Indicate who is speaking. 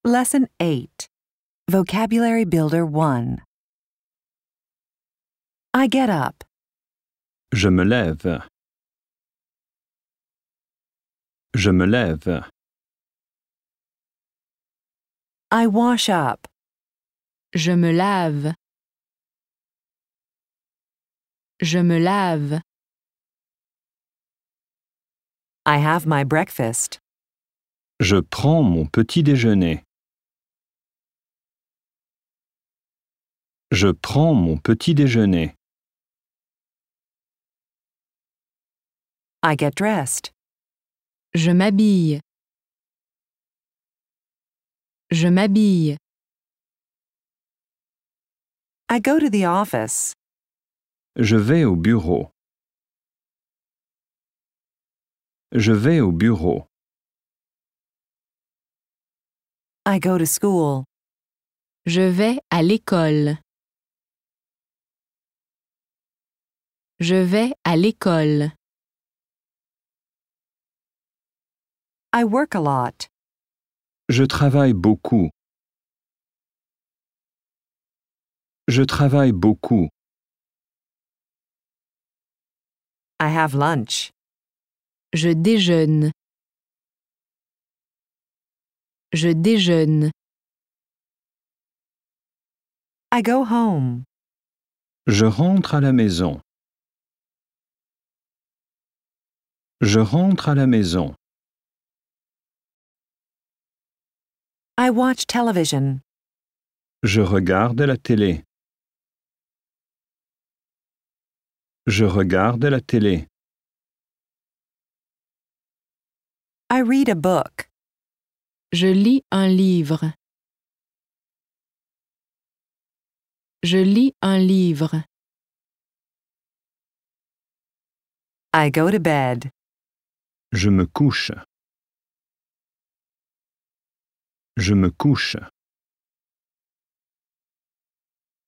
Speaker 1: Lesson 8. Vocabulary Builder 1. I get up.
Speaker 2: Je me lève. Je me lève.
Speaker 1: I wash up.
Speaker 3: Je me lave. Je me lave.
Speaker 1: I have my breakfast.
Speaker 2: Je prends mon petit déjeuner. Je prends mon petit déjeuner.
Speaker 1: I get dressed.
Speaker 3: Je m'habille. Je m'habille.
Speaker 1: I go to the office.
Speaker 2: Je vais au bureau. Je vais au bureau.
Speaker 1: I go to school.
Speaker 3: Je vais à l'école. Je vais à l'école.
Speaker 1: I work a lot.
Speaker 2: Je travaille beaucoup. Je travaille beaucoup.
Speaker 1: I have lunch.
Speaker 3: Je déjeune. Je déjeune.
Speaker 1: I go home.
Speaker 2: Je rentre à la maison. Je rentre à la maison.
Speaker 1: I watch television.
Speaker 2: Je regarde la télé. Je regarde la télé.
Speaker 1: I read a book.
Speaker 3: Je lis un livre. Je lis un livre.
Speaker 1: I go to bed.
Speaker 2: Je me couche. Je me couche.